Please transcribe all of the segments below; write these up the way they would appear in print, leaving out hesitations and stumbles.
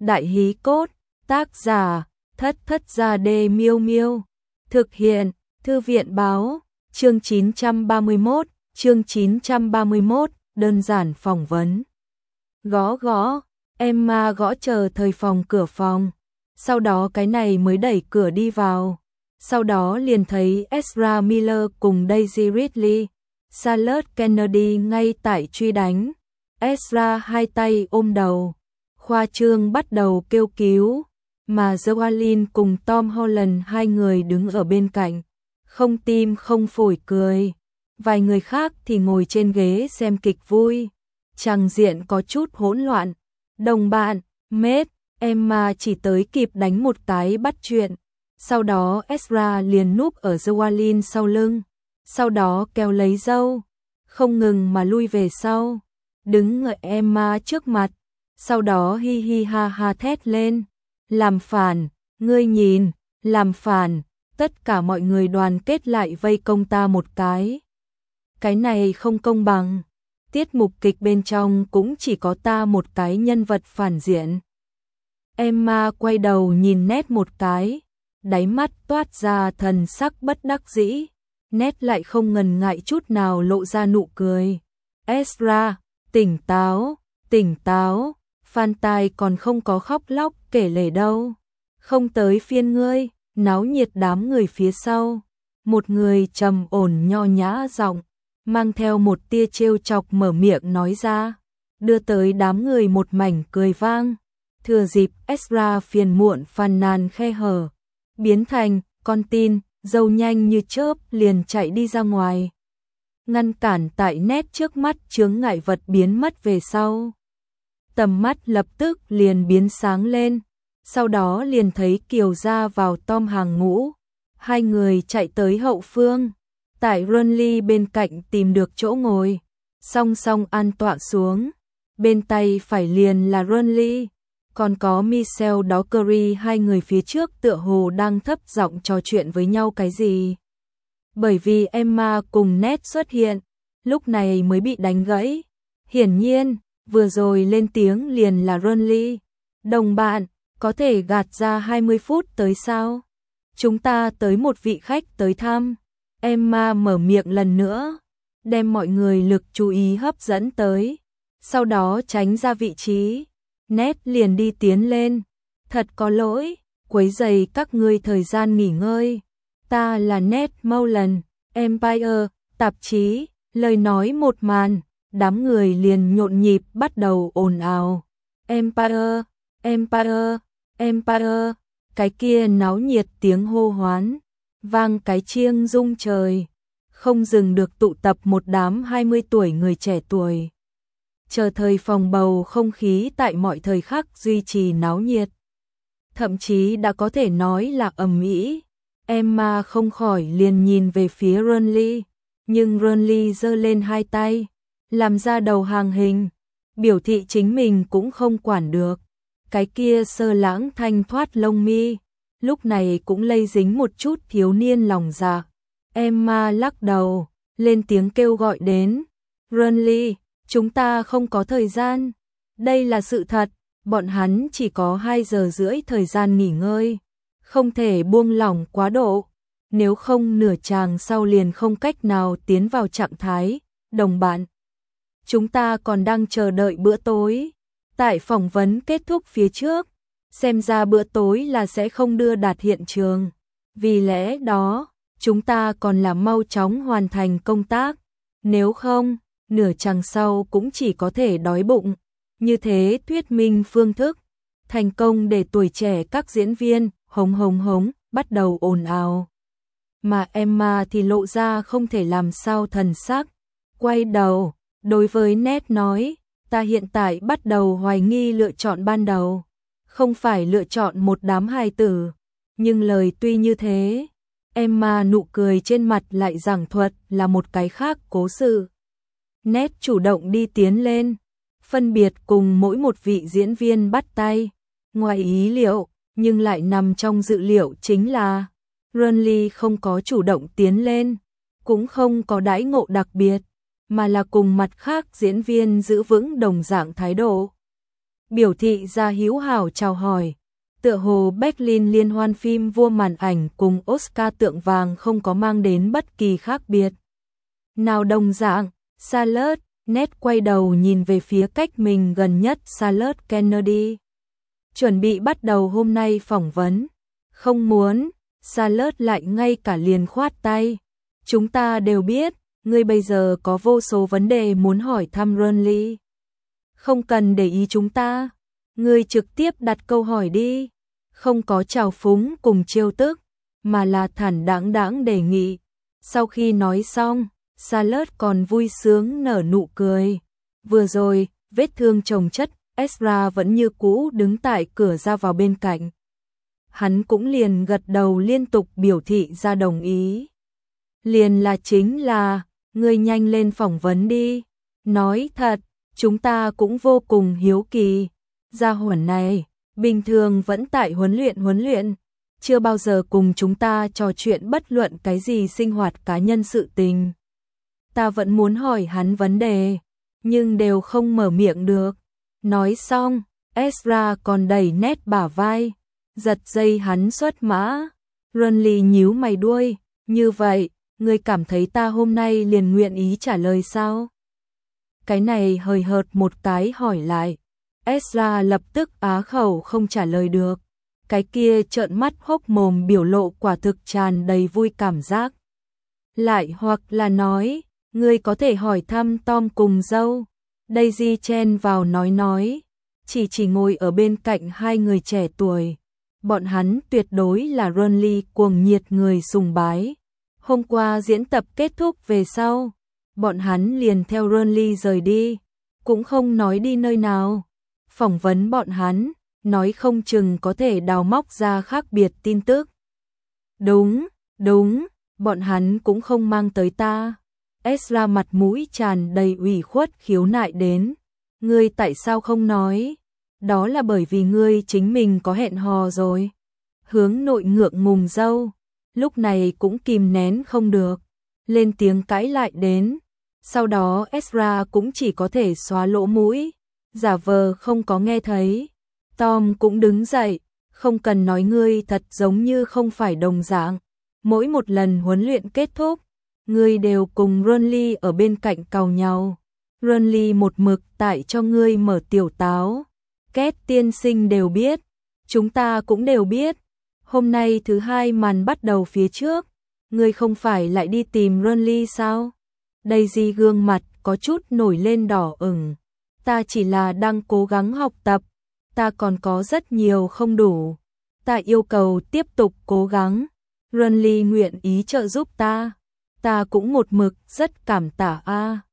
Đại hí cốt, tác giả, Thất Thất Gia Đê Miêu Miêu. Thực hiện, Thư viện báo, chương 931, đơn giản phỏng vấn. Gõ gõ, Emma gõ chờ thời phòng cửa phòng. Sau đó cái này mới đẩy cửa đi vào. Sau đó liền thấy Ezra Miller cùng Daisy Ridley, Charlotte Kennedy ngay tại truy đánh. Ezra hai tay ôm đầu, khoa trương bắt đầu kêu cứu, mà Joalyn cùng Tom Holland hai người đứng ở bên cạnh, không tim không phổi cười. Vài người khác thì ngồi trên ghế xem kịch vui. Tràng diện có chút hỗn loạn. Đồng bạn, Mết, Emma chỉ tới kịp đánh một cái bắt chuyện. Sau đó Ezra liền núp ở Joalyn sau lưng. Sau đó kéo lấy dâu, không ngừng mà lui về sau, đứng ở Emma trước mặt. Sau đó hi hi ha ha thét lên. Làm phản, ngươi nhìn, làm phản. Tất cả mọi người đoàn kết lại vây công ta một cái. Cái này không công bằng. Tiết mục kịch bên trong cũng chỉ có ta một cái nhân vật phản diện. Emma quay đầu nhìn Ned một cái, đáy mắt toát ra thần sắc bất đắc dĩ. Ned lại không ngần ngại chút nào lộ ra nụ cười. Ezra, tỉnh táo, tỉnh táo, Phan Tài còn không có khóc lóc kể lể đâu. Không tới phiên ngươi. Náo nhiệt đám người phía sau. Một người trầm ổn nho nhã giọng, mang theo một tia trêu chọc mở miệng nói ra, đưa tới đám người một mảnh cười vang. Thừa dịp Ezra phiền muộn phàn nàn khe hở, biến thành con tin, dâu nhanh như chớp liền chạy đi ra ngoài. Ngăn cản tại Ned trước mắt chướng ngại vật biến mất về sau. Tầm mắt lập tức liền biến sáng lên. Sau đó liền thấy Kiều ra vào Tom hàng ngũ. Hai người chạy tới hậu phương. Tại Ronly bên cạnh tìm được chỗ ngồi. Song song an tọa xuống. Bên tay phải liền là Ronly. Còn có Michelle Dockery, hai người phía trước tựa hồ đang thấp giọng trò chuyện với nhau cái gì. Bởi vì Emma cùng Ned xuất hiện, lúc này mới bị đánh gãy. Hiển nhiên, vừa rồi lên tiếng liền là Ronly. Đồng bạn, có thể gạt ra 20 phút tới sao? Chúng ta tới một vị khách tới thăm. Emma mở miệng lần nữa, đem mọi người lực chú ý hấp dẫn tới. Sau đó tránh ra vị trí. Ned liền đi tiến lên. Thật có lỗi, quấy rầy các ngươi thời gian nghỉ ngơi. Ta là Ned Mowland, Empire, tạp chí. Lời nói một màn, đám người liền nhộn nhịp bắt đầu ồn ào. Empire, Empire, Empire, cái kia náo nhiệt tiếng hô hoán, vang cái chiêng rung trời, không dừng được tụ tập một đám 20 tuổi người trẻ tuổi. Chờ thời phòng bầu không khí tại mọi thời khắc duy trì náo nhiệt. Thậm chí đã có thể nói là ầm ĩ. Emma không khỏi liền nhìn về phía Ronly, nhưng Ronly giơ lên hai tay, làm ra đầu hàng hình, biểu thị chính mình cũng không quản được. Cái kia sơ lãng thanh thoát lông mi, lúc này cũng lây dính một chút thiếu niên lòng dạ. Emma lắc đầu, lên tiếng kêu gọi đến. Ronly, chúng ta không có thời gian. Đây là sự thật, bọn hắn chỉ có 2 giờ rưỡi thời gian nghỉ ngơi. Không thể buông lỏng quá độ, nếu không nửa chàng sau liền không cách nào tiến vào trạng thái. Đồng bạn, chúng ta còn đang chờ đợi bữa tối. Tại phỏng vấn kết thúc phía trước, xem ra bữa tối là sẽ không đưa đạt hiện trường. Vì lẽ đó, chúng ta còn là mau chóng hoàn thành công tác. Nếu không, nửa chặng sau cũng chỉ có thể đói bụng. Như thế thuyết minh phương thức. Thành công để tuổi trẻ các diễn viên, hống hống hống, bắt đầu ồn ào. Mà Emma thì lộ ra không thể làm sao thần sắc. Quay đầu, đối với Ned nói. Ta hiện tại bắt đầu hoài nghi lựa chọn ban đầu, không phải lựa chọn một đám hài tử. Nhưng lời tuy như thế, Emma nụ cười trên mặt lại giảng thuật là một cái khác cố sự. Ned chủ động đi tiến lên, phân biệt cùng mỗi một vị diễn viên bắt tay. Ngoài ý liệu, nhưng lại nằm trong dự liệu chính là Ronly không có chủ động tiến lên, cũng không có đãi ngộ đặc biệt, mà là cùng mặt khác diễn viên giữ vững đồng dạng thái độ. biểu thị ra hữu hảo chào hỏi. Tựa hồ Berlin liên hoan phim vua màn ảnh cùng Oscar tượng vàng không có mang đến bất kỳ khác biệt nào đồng dạng. Charlotte, Ned quay đầu nhìn về phía cách mình gần nhất Charlotte Kennedy. Chuẩn bị bắt đầu hôm nay phỏng vấn. Không muốn, Charlotte lại ngay cả liền khoát tay. Chúng ta đều biết, ngươi bây giờ có vô số vấn đề muốn hỏi thăm Ronly. Không cần để ý chúng ta, ngươi trực tiếp đặt câu hỏi đi. Không có trào phúng cùng trêu tức, mà là thản đáng đề nghị. Sau khi nói xong, Charlotte còn vui sướng nở nụ cười. Vừa rồi, vết thương chồng chất, Ezra vẫn như cũ đứng tại cửa ra vào bên cạnh. Hắn cũng liền gật đầu liên tục biểu thị ra đồng ý. Liền là chính là, ngươi nhanh lên phỏng vấn đi. Nói thật, chúng ta cũng vô cùng hiếu kỳ. Gia hỏa này, bình thường vẫn tại huấn luyện. Chưa bao giờ cùng chúng ta trò chuyện bất luận cái gì sinh hoạt cá nhân sự tình. Ta vẫn muốn hỏi hắn vấn đề, nhưng đều không mở miệng được. Nói xong, Ezra còn đẩy Ned bả vai, giật dây hắn xuất mã. Ronly nhíu mày đuôi, như vậy, ngươi cảm thấy ta hôm nay liền nguyện ý trả lời sao? Cái này hời hợt một cái hỏi lại. Ezra lập tức á khẩu không trả lời được. Cái kia trợn mắt hốc mồm biểu lộ quả thực tràn đầy vui cảm giác. Lại hoặc là nói, ngươi có thể hỏi thăm Tom cùng dâu. Daisy chen vào nói, chỉ ngồi ở bên cạnh hai người trẻ tuổi. Bọn hắn tuyệt đối là Ronly cuồng nhiệt người sùng bái. Hôm qua diễn tập kết thúc về sau, bọn hắn liền theo Ronly rời đi, cũng không nói đi nơi nào. Phỏng vấn bọn hắn, nói không chừng có thể đào móc ra khác biệt tin tức. Đúng, bọn hắn cũng không mang tới ta. Ezra mặt mũi tràn đầy ủy khuất khiếu nại đến. Ngươi tại sao không nói? Đó là bởi vì ngươi chính mình có hẹn hò rồi. Hướng nội ngượng ngùng dâu, lúc này cũng kìm nén không được, lên tiếng cãi lại đến. Sau đó Ezra cũng chỉ có thể xóa lỗ mũi, giả vờ không có nghe thấy. Tom cũng đứng dậy, không cần nói, ngươi thật giống như không phải đồng dạng. Mỗi một lần huấn luyện kết thúc, ngươi đều cùng Ronly ở bên cạnh càu nhau. Ronly một mực tại cho ngươi mở tiểu táo. Két tiên sinh đều biết, chúng ta cũng đều biết. Hôm nay thứ hai màn bắt đầu phía trước, ngươi không phải lại đi tìm Ronly sao? Daisy gương mặt có chút nổi lên đỏ ửng. Ta chỉ là đang cố gắng học tập, ta còn có rất nhiều không đủ. Ta yêu cầu tiếp tục cố gắng. Ronly nguyện ý trợ giúp ta. Ta cũng một mực rất cảm tạ a.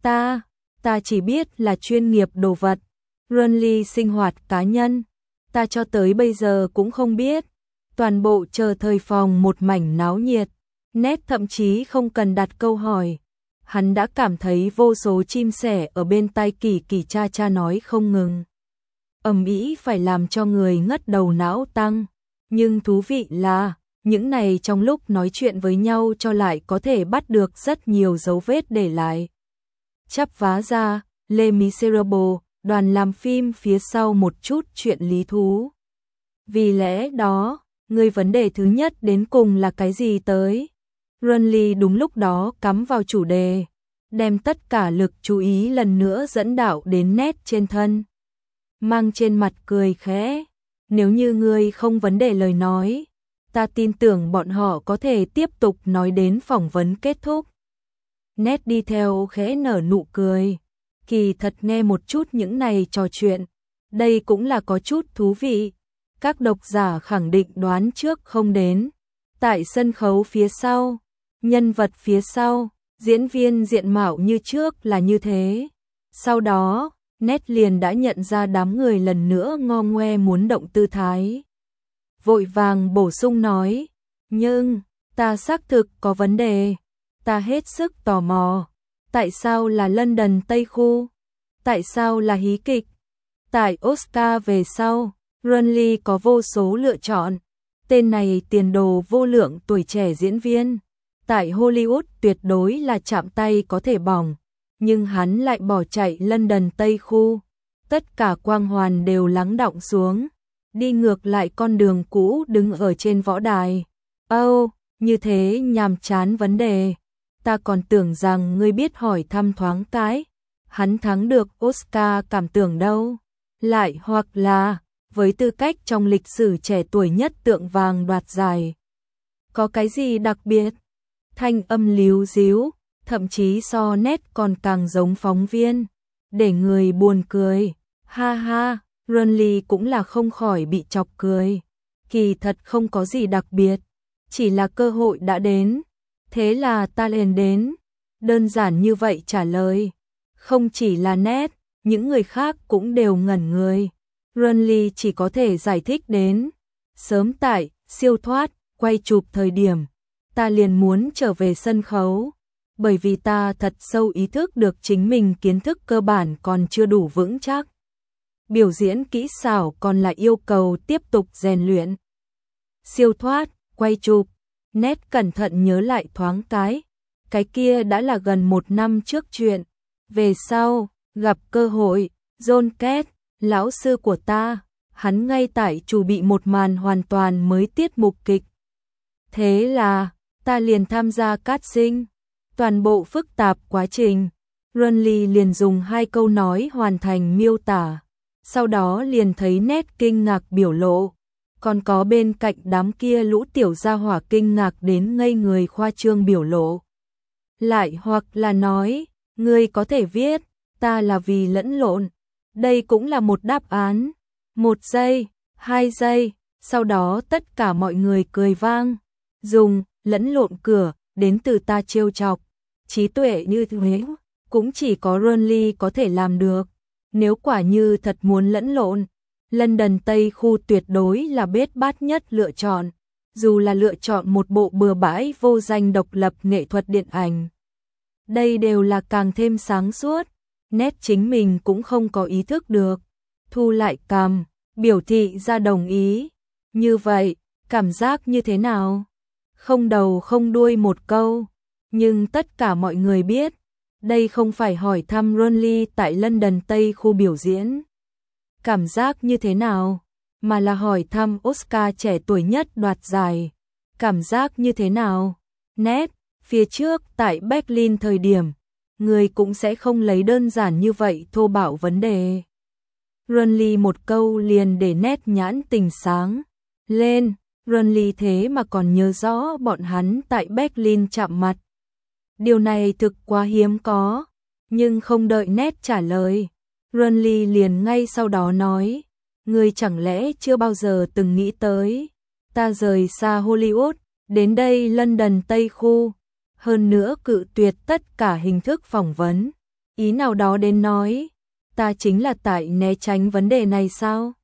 Ta chỉ biết là chuyên nghiệp đồ vật. Ronly sinh hoạt cá nhân, ta cho tới bây giờ cũng không biết. Toàn bộ chờ thời phòng một mảnh náo nhiệt. Ned thậm chí không cần đặt câu hỏi, hắn đã cảm thấy vô số chim sẻ ở bên tai kỳ kỳ cha nói không ngừng. Ầm ĩ phải làm cho người ngất đầu não tăng. Nhưng thú vị là, những này trong lúc nói chuyện với nhau cho lại có thể bắt được rất nhiều dấu vết để lại. Chắp vá ra, Les Miserables, đoàn làm phim phía sau một chút chuyện lý thú. Vì lẽ đó, người vấn đề thứ nhất đến cùng là cái gì tới? Ronly đúng lúc đó cắm vào chủ đề, đem tất cả lực chú ý lần nữa dẫn đạo đến Ned trên thân. Mang trên mặt cười khẽ, nếu như ngươi không vấn đề lời nói, ta tin tưởng bọn họ có thể tiếp tục nói đến phỏng vấn kết thúc. Ned đi theo khẽ nở nụ cười, kỳ thật nghe một chút những này trò chuyện, đây cũng là có chút thú vị. Các độc giả khẳng định đoán trước không đến. Tại sân khấu phía sau, nhân vật phía sau, diễn viên diện mạo như trước là như thế. Sau đó, Ned liền đã nhận ra đám người lần nữa ngo ngoe muốn động tư thái. Vội vàng bổ sung nói, nhưng, ta xác thực có vấn đề. Ta hết sức tò mò. Tại sao là London Tây Khu? Tại sao là hí kịch? Tại Oscar về sau, Ronly có vô số lựa chọn. Tên này tiền đồ vô lượng tuổi trẻ diễn viên. Tại Hollywood tuyệt đối là chạm tay có thể bỏng. Nhưng hắn lại bỏ chạy London Tây Khu. tất cả quang hoàn đều lắng đọng xuống, đi ngược lại con đường cũ đứng ở trên võ đài. Như thế nhàm chán vấn đề. Ta còn tưởng rằng ngươi biết hỏi thăm thoáng cái. Hắn thắng được Oscar cảm tưởng đâu. Lại hoặc là, với tư cách trong lịch sử trẻ tuổi nhất tượng vàng đoạt giải. Có cái gì đặc biệt? Thanh âm líu díu, thậm chí so nét còn càng giống phóng viên. Để người buồn cười. Ha ha, Runley cũng là không khỏi bị chọc cười. Kỳ thật không có gì đặc biệt. Chỉ là cơ hội đã đến. Thế là ta liền đến. Đơn giản như vậy trả lời. Không chỉ là nét, những người khác cũng đều ngẩn người. Runley chỉ có thể giải thích đến. Sớm tại, siêu thoát, quay chụp thời điểm. Ta liền muốn trở về sân khấu. Bởi vì ta thật sâu ý thức được chính mình kiến thức cơ bản còn chưa đủ vững chắc. Biểu diễn kỹ xảo còn là yêu cầu tiếp tục rèn luyện. Siêu thoát, quay chụp, nét cẩn thận nhớ lại thoáng cái kia đã là gần 1 năm trước chuyện. Về sau, gặp cơ hội, John Kết, lão sư của ta, hắn ngay tại chuẩn bị một màn hoàn toàn mới tiết mục kịch. Thế là, ta liền tham gia casting, toàn bộ phức tạp quá trình. Runley liền dùng 2 câu nói hoàn thành miêu tả, sau đó liền thấy nét kinh ngạc biểu lộ. Còn có bên cạnh đám kia lũ tiểu gia hỏa kinh ngạc đến ngây người khoa trương biểu lộ. Lại hoặc là nói, ngươi có thể viết, ta là vì lẫn lộn. Đây cũng là một đáp án. 1 giây, 2 giây, sau đó tất cả mọi người cười vang. Dùng, lẫn lộn cửa, đến từ ta trêu chọc. Trí tuệ như thế, cũng chỉ có Runley có thể làm được. Nếu quả như thật muốn lẫn lộn, London Tây khu tuyệt đối là bết bát nhất lựa chọn, dù là lựa chọn một bộ bừa bãi vô danh độc lập nghệ thuật điện ảnh. Đây đều là càng thêm sáng suốt, nét chính mình cũng không có ý thức được. Thu lại cằm, biểu thị ra đồng ý. Như vậy, cảm giác như thế nào? Không đầu không đuôi một câu, nhưng tất cả mọi người biết, đây không phải hỏi thăm Runley tại London Tây khu biểu diễn. Cảm giác như thế nào, mà là hỏi thăm Oscar trẻ tuổi nhất đoạt giải. Cảm giác như thế nào? Nét, phía trước tại Berlin thời điểm, người cũng sẽ không lấy đơn giản như vậy thô bạo vấn đề. Runley một câu liền để nét nhãn tình sáng lên. Runley thế mà còn nhớ rõ bọn hắn tại Berlin chạm mặt. Điều này thực quá hiếm có, nhưng không đợi nét trả lời. Runley liền ngay sau đó nói, ngươi chẳng lẽ chưa bao giờ từng nghĩ tới, ta rời xa Hollywood, đến đây London Tây khu, hơn nữa cự tuyệt tất cả hình thức phỏng vấn. Ý nào đó đến nói, ta chính là tại né tránh vấn đề này sao?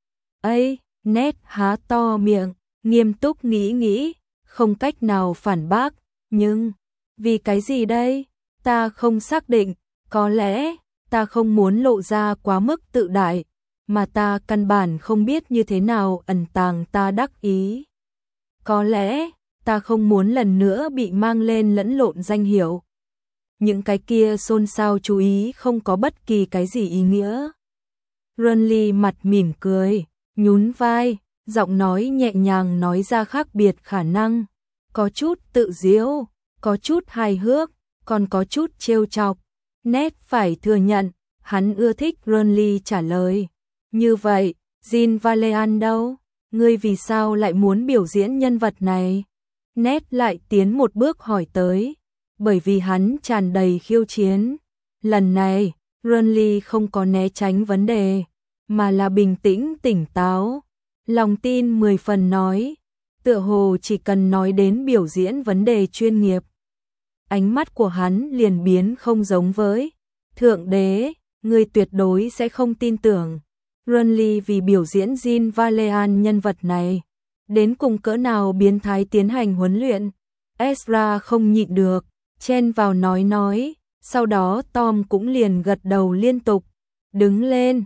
Nét há to miệng, nghiêm túc nghĩ, không cách nào phản bác, nhưng, vì cái gì đây? Ta không xác định, có lẽ, ta không muốn lộ ra quá mức tự đại, mà ta căn bản không biết như thế nào ẩn tàng ta đắc ý. Có lẽ, ta không muốn lần nữa bị mang lên lẫn lộn danh hiệu. Những cái kia xôn xao chú ý không có bất kỳ cái gì ý nghĩa. Runley mặt mỉm cười, nhún vai, giọng nói nhẹ nhàng nói ra khác biệt khả năng. Có chút tự giễu, có chút hài hước, còn có chút trêu chọc. Nét phải thừa nhận, hắn ưa thích Runley trả lời. Như vậy, Jean Valjean đâu? Ngươi vì sao lại muốn biểu diễn nhân vật này? Nét lại tiến một bước hỏi tới. Bởi vì hắn tràn đầy khiêu chiến. Lần này, Runley không có né tránh vấn đề, mà là bình tĩnh tỉnh táo. Lòng tin 10 phần nói. Tựa hồ chỉ cần nói đến biểu diễn vấn đề chuyên nghiệp. Ánh mắt của hắn liền biến không giống với. Thượng đế, người tuyệt đối sẽ không tin tưởng. Runley vì biểu diễn Jean Valjean nhân vật này, đến cùng cỡ nào biến thái tiến hành huấn luyện. Ezra không nhịn được, chen vào nói, sau đó Tom cũng liền gật đầu liên tục. Đứng lên,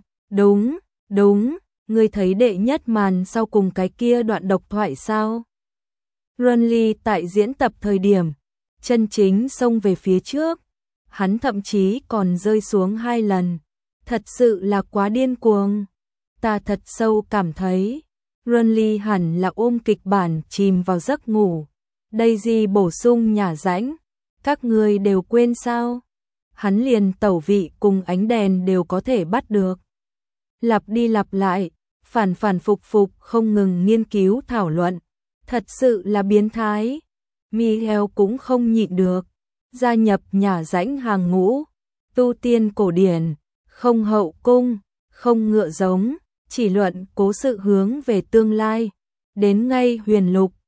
đúng, ngươi thấy đệ nhất màn sau cùng cái kia đoạn độc thoại sao? Runley tại diễn tập thời điểm, chân chính xông về phía trước, hắn thậm chí còn rơi xuống 2 lần. Thật sự là quá điên cuồng. Ta thật sâu cảm thấy, Runly hẳn là ôm kịch bản chìm vào giấc ngủ. Daisy bổ sung nhả rãnh, các người đều quên sao? Hắn liền tẩu vị cùng ánh đèn đều có thể bắt được. Lặp đi lặp lại, phản phản phục phục không ngừng nghiên cứu thảo luận. Thật sự là biến thái. Mihail cũng không nhịn được, gia nhập nhả rãnh hàng ngũ. Tu tiên cổ điển, không hậu cung, không ngựa giống, chỉ luận cố sự hướng về tương lai. Đến ngay huyền lục,